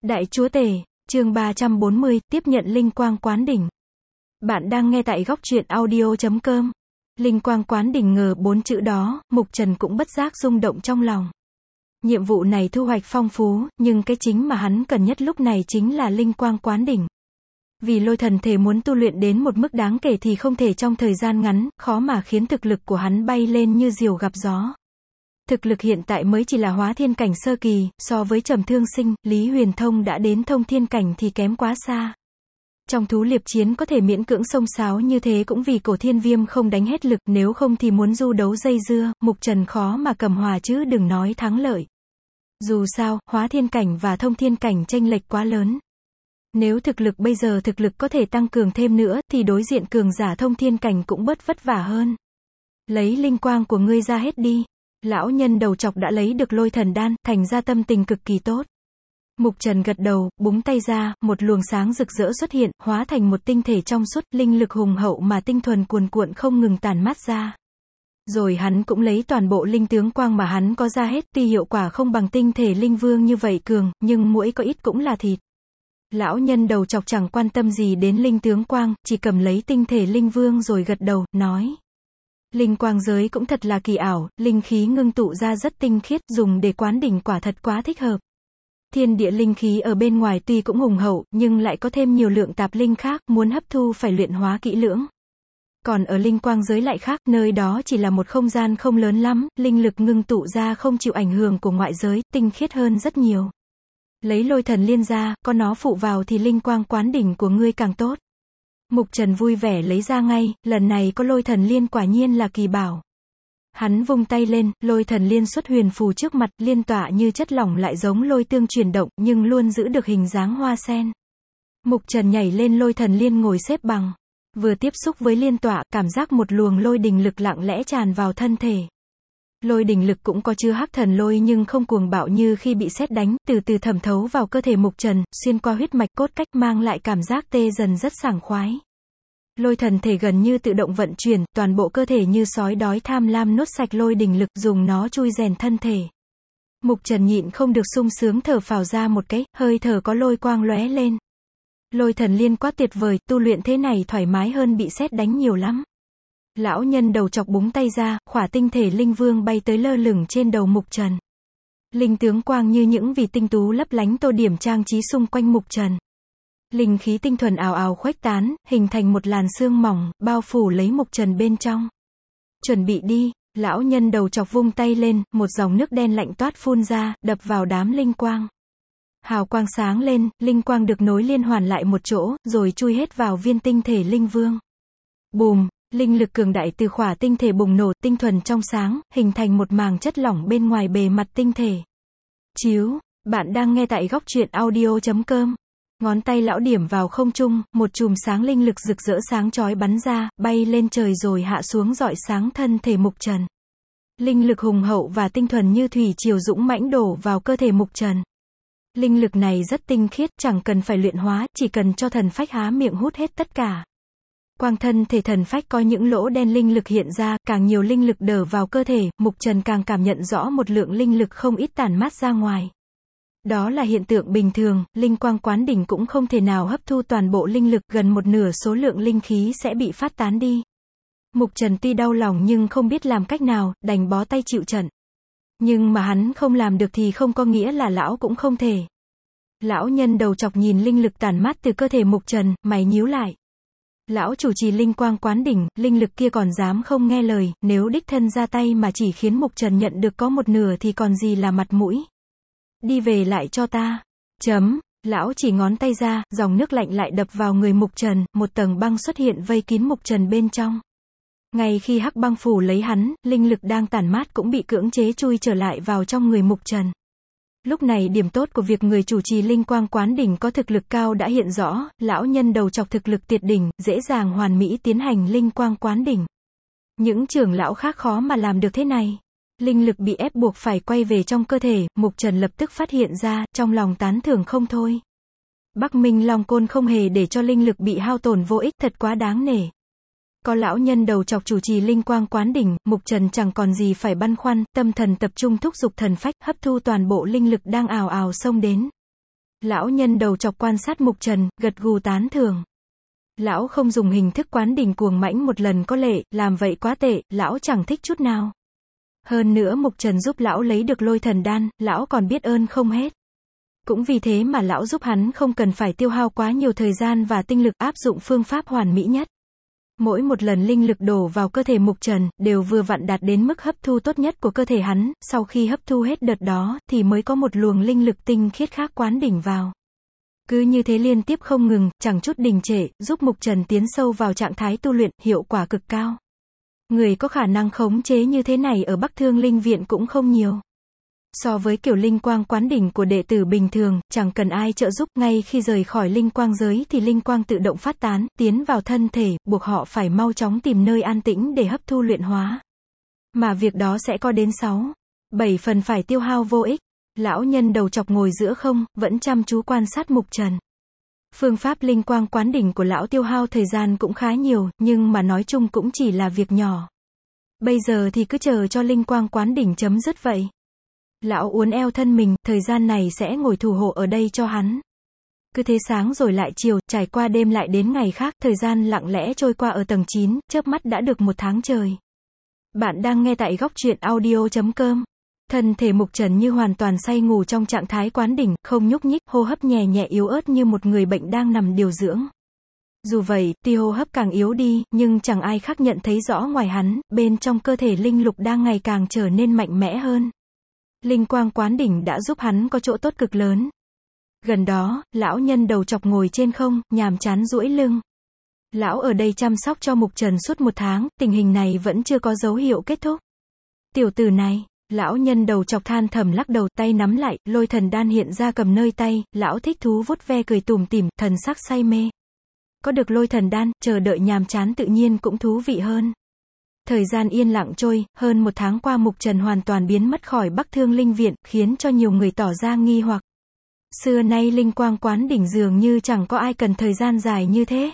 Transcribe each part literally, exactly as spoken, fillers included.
Đại Chúa Tể, chương ba trăm bốn mươi, tiếp nhận linh quang quán đỉnh. Bạn đang nghe tại góc truyện audio chấm com. Linh quang quán đỉnh ngờ bốn chữ đó, Mục Trần cũng bất giác rung động trong lòng. Nhiệm vụ này thu hoạch phong phú, nhưng cái chính mà hắn cần nhất lúc này chính là linh quang quán đỉnh. Vì lôi thần thể muốn tu luyện đến một mức đáng kể thì không thể trong thời gian ngắn, khó mà khiến thực lực của hắn bay lên như diều gặp gió. Thực lực hiện tại mới chỉ là hóa thiên cảnh sơ kỳ, so với Trầm Thương Sinh, Lý Huyền Thông đã đến thông thiên cảnh thì kém quá xa. Trong thú liệp chiến có thể miễn cưỡng xông xáo như thế cũng vì cổ thiên viêm không đánh hết lực, nếu không thì muốn du đấu dây dưa, Mục Trần khó mà cầm hòa chứ đừng nói thắng lợi. Dù sao, hóa thiên cảnh và thông thiên cảnh chênh lệch quá lớn. Nếu thực lực bây giờ thực lực có thể tăng cường thêm nữa, thì đối diện cường giả thông thiên cảnh cũng bớt vất vả hơn. Lấy linh quang của ngươi ra hết đi. Lão nhân đầu chọc đã lấy được lôi thần đan, thành ra tâm tình cực kỳ tốt. Mục Trần gật đầu, búng tay ra, một luồng sáng rực rỡ xuất hiện, hóa thành một tinh thể trong suốt, linh lực hùng hậu mà tinh thuần cuồn cuộn không ngừng tản mát ra. Rồi hắn cũng lấy toàn bộ linh tướng quang mà hắn có ra hết, tuy hiệu quả không bằng tinh thể linh vương như vậy cường, nhưng muỗi có ít cũng là thịt. Lão nhân đầu chọc chẳng quan tâm gì đến linh tướng quang, chỉ cầm lấy tinh thể linh vương rồi gật đầu, nói. Linh quang giới cũng thật là kỳ ảo, linh khí ngưng tụ ra rất tinh khiết, dùng để quán đỉnh quả thật quá thích hợp. Thiên địa linh khí ở bên ngoài tuy cũng hùng hậu, nhưng lại có thêm nhiều lượng tạp linh khác, muốn hấp thu phải luyện hóa kỹ lưỡng. Còn ở linh quang giới lại khác, nơi đó chỉ là một không gian không lớn lắm, linh lực ngưng tụ ra không chịu ảnh hưởng của ngoại giới, tinh khiết hơn rất nhiều. Lấy lôi thần liên ra, có nó phụ vào thì linh quang quán đỉnh của ngươi càng tốt. Mục Trần vui vẻ lấy ra ngay, lần này có lôi thần liên quả nhiên là kỳ bảo. Hắn vung tay lên, lôi thần liên xuất huyền phù trước mặt, liên tỏa như chất lỏng lại giống lôi tương chuyển động, nhưng luôn giữ được hình dáng hoa sen. Mục Trần nhảy lên lôi thần liên ngồi xếp bằng. Vừa tiếp xúc với liên tỏa, cảm giác một luồng lôi đình lực lặng lẽ tràn vào thân thể. Lôi đình lực cũng có chứa hắc thần lôi nhưng không cuồng bạo như khi bị sét đánh, từ từ thẩm thấu vào cơ thể Mục Trần, xuyên qua huyết mạch cốt cách mang lại cảm giác tê dần rất sảng khoái. Lôi thần thể gần như tự động vận chuyển, toàn bộ cơ thể như sói đói tham lam nuốt sạch lôi đình lực, dùng nó chui rèn thân thể. Mục Trần nhịn không được sung sướng thở phào ra một cái, hơi thở có lôi quang lóe lên. Lôi thần liên quá tuyệt vời, tu luyện thế này thoải mái hơn bị sét đánh nhiều lắm. Lão nhân đầu chọc búng tay ra, khỏa tinh thể linh vương bay tới lơ lửng trên đầu Mục Trần. Linh tướng quang như những vì tinh tú lấp lánh tô điểm trang trí xung quanh Mục Trần. Linh khí tinh thuần ào ào khuếch tán, hình thành một làn sương mỏng, bao phủ lấy Mục Trần bên trong. Chuẩn bị đi, lão nhân đầu chọc vung tay lên, một dòng nước đen lạnh toát phun ra, đập vào đám linh quang. Hào quang sáng lên, linh quang được nối liên hoàn lại một chỗ, rồi chui hết vào viên tinh thể linh vương. Bùm! Linh lực cường đại từ khỏa tinh thể bùng nổ, tinh thuần trong sáng, hình thành một màng chất lỏng bên ngoài bề mặt tinh thể. Chiếu, bạn đang nghe tại góc truyện audio chấm com. Ngón tay lão điểm vào không trung, một chùm sáng linh lực rực rỡ sáng chói bắn ra, bay lên trời rồi hạ xuống rọi sáng thân thể Mục Trần. Linh lực hùng hậu và tinh thuần như thủy triều dũng mãnh đổ vào cơ thể Mục Trần. Linh lực này rất tinh khiết, chẳng cần phải luyện hóa, chỉ cần cho thần phách há miệng hút hết tất cả. Quang thân thể thần phách có những lỗ đen linh lực hiện ra, càng nhiều linh lực đổ vào cơ thể, Mục Trần càng cảm nhận rõ một lượng linh lực không ít tản mát ra ngoài. Đó là hiện tượng bình thường, linh quang quán đỉnh cũng không thể nào hấp thu toàn bộ linh lực, gần một nửa số lượng linh khí sẽ bị phát tán đi. Mục Trần tuy đau lòng nhưng không biết làm cách nào, đành bó tay chịu trận. Nhưng mà hắn không làm được thì không có nghĩa là lão cũng không thể. Lão nhân đầu chọc nhìn linh lực tản mát từ cơ thể Mục Trần, mày nhíu lại. Lão chủ trì linh quang quán đỉnh, linh lực kia còn dám không nghe lời, nếu đích thân ra tay mà chỉ khiến Mục Trần nhận được có một nửa thì còn gì là mặt mũi. Đi về lại cho ta. Chấm, lão chỉ ngón tay ra, dòng nước lạnh lại đập vào người Mục Trần, một tầng băng xuất hiện vây kín Mục Trần bên trong. Ngay khi hắc băng phủ lấy hắn, linh lực đang tản mát cũng bị cưỡng chế chui trở lại vào trong người Mục Trần. Lúc này điểm tốt của việc người chủ trì linh quang quán đỉnh có thực lực cao đã hiện rõ, lão nhân đầu chọc thực lực tuyệt đỉnh, dễ dàng hoàn mỹ tiến hành linh quang quán đỉnh. Những trưởng lão khác khó mà làm được thế này. Linh lực bị ép buộc phải quay về trong cơ thể, Mục Trần lập tức phát hiện ra, trong lòng tán thưởng không thôi. Bắc Minh Long Côn không hề để cho linh lực bị hao tổn vô ích, thật quá đáng nể. Có lão nhân đầu chọc chủ trì linh quang quán đỉnh, Mục Trần chẳng còn gì phải băn khoăn, tâm thần tập trung thúc giục thần phách, hấp thu toàn bộ linh lực đang ào ào xông đến. Lão nhân đầu chọc quan sát Mục Trần, gật gù tán thưởng. Lão không dùng hình thức quán đỉnh cuồng mãnh một lần có lệ, làm vậy quá tệ, lão chẳng thích chút nào. Hơn nữa Mục Trần giúp lão lấy được lôi thần đan, lão còn biết ơn không hết. Cũng vì thế mà lão giúp hắn không cần phải tiêu hao quá nhiều thời gian và tinh lực, áp dụng phương pháp hoàn mỹ nhất. Mỗi một lần linh lực đổ vào cơ thể Mục Trần, đều vừa vặn đạt đến mức hấp thu tốt nhất của cơ thể hắn, sau khi hấp thu hết đợt đó, thì mới có một luồng linh lực tinh khiết khác quán đỉnh vào. Cứ như thế liên tiếp không ngừng, chẳng chút đình trệ, giúp Mục Trần tiến sâu vào trạng thái tu luyện, hiệu quả cực cao. Người có khả năng khống chế như thế này ở Bắc Thương Linh Viện cũng không nhiều. So với kiểu linh quang quán đỉnh của đệ tử bình thường, chẳng cần ai trợ giúp, ngay khi rời khỏi linh quang giới thì linh quang tự động phát tán, tiến vào thân thể, buộc họ phải mau chóng tìm nơi an tĩnh để hấp thu luyện hóa. Mà việc đó sẽ có đến sáu, bảy phần phải tiêu hao vô ích. Lão nhân đầu chọc ngồi giữa không, vẫn chăm chú quan sát Mục Trần. Phương pháp linh quang quán đỉnh của lão tiêu hao thời gian cũng khá nhiều, nhưng mà nói chung cũng chỉ là việc nhỏ. Bây giờ thì cứ chờ cho linh quang quán đỉnh chấm dứt vậy. Lão uốn eo thân mình, thời gian này sẽ ngồi thủ hộ ở đây cho hắn. Cứ thế sáng rồi lại chiều, trải qua đêm lại đến ngày khác, thời gian lặng lẽ trôi qua ở tầng chín, chớp mắt đã được một tháng trời. Bạn đang nghe tại góc truyện audio chấm com. Thân thể Mục Trần như hoàn toàn say ngủ trong trạng thái quán đỉnh, không nhúc nhích, hô hấp nhẹ nhẹ yếu ớt như một người bệnh đang nằm điều dưỡng. Dù vậy, tuy hô hấp càng yếu đi, nhưng chẳng ai khác nhận thấy rõ ngoài hắn, bên trong cơ thể linh lục đang ngày càng trở nên mạnh mẽ hơn. Linh quang quán đỉnh đã giúp hắn có chỗ tốt cực lớn. Gần đó, lão nhân đầu chọc ngồi trên không, nhàm chán duỗi lưng. Lão ở đây chăm sóc cho Mục Trần suốt một tháng, tình hình này vẫn chưa có dấu hiệu kết thúc. Tiểu tử này, lão nhân đầu chọc than thầm lắc đầu, tay nắm lại, lôi thần đan hiện ra cầm nơi tay, lão thích thú vuốt ve cười tủm tỉm, thần sắc say mê. Có được lôi thần đan, chờ đợi nhàm chán tự nhiên cũng thú vị hơn. Thời gian yên lặng trôi, hơn một tháng qua Mục Trần hoàn toàn biến mất khỏi Bắc Thương Linh Viện, khiến cho nhiều người tỏ ra nghi hoặc. Xưa nay linh quang quán đỉnh dường như chẳng có ai cần thời gian dài như thế.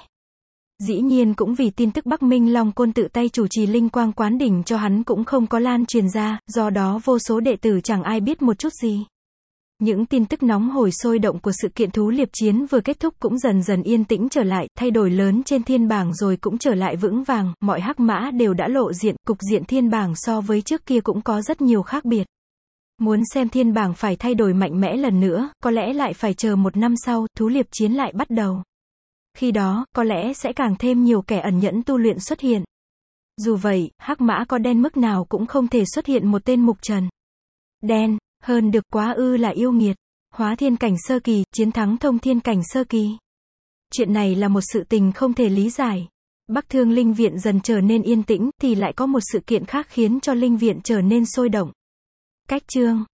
Dĩ nhiên cũng vì tin tức Bắc Minh Long Côn tự tay chủ trì linh quang quán đỉnh cho hắn cũng không có lan truyền ra, do đó vô số đệ tử chẳng ai biết một chút gì. Những tin tức nóng hổi sôi động của sự kiện thú liệp chiến vừa kết thúc cũng dần dần yên tĩnh trở lại, thay đổi lớn trên thiên bảng rồi cũng trở lại vững vàng, mọi hắc mã đều đã lộ diện, cục diện thiên bảng so với trước kia cũng có rất nhiều khác biệt. Muốn xem thiên bảng phải thay đổi mạnh mẽ lần nữa, có lẽ lại phải chờ một năm sau, thú liệp chiến lại bắt đầu. Khi đó, có lẽ sẽ càng thêm nhiều kẻ ẩn nhẫn tu luyện xuất hiện. Dù vậy, hắc mã có đen mức nào cũng không thể xuất hiện một tên Mục Trần. Đen, hơn được quá ư là yêu nghiệt. Hóa thiên cảnh sơ kỳ, chiến thắng thông thiên cảnh sơ kỳ. Chuyện này là một sự tình không thể lý giải. Bắc Thương Linh Viện dần trở nên yên tĩnh, thì lại có một sự kiện khác khiến cho Linh Viện trở nên sôi động. Cách chương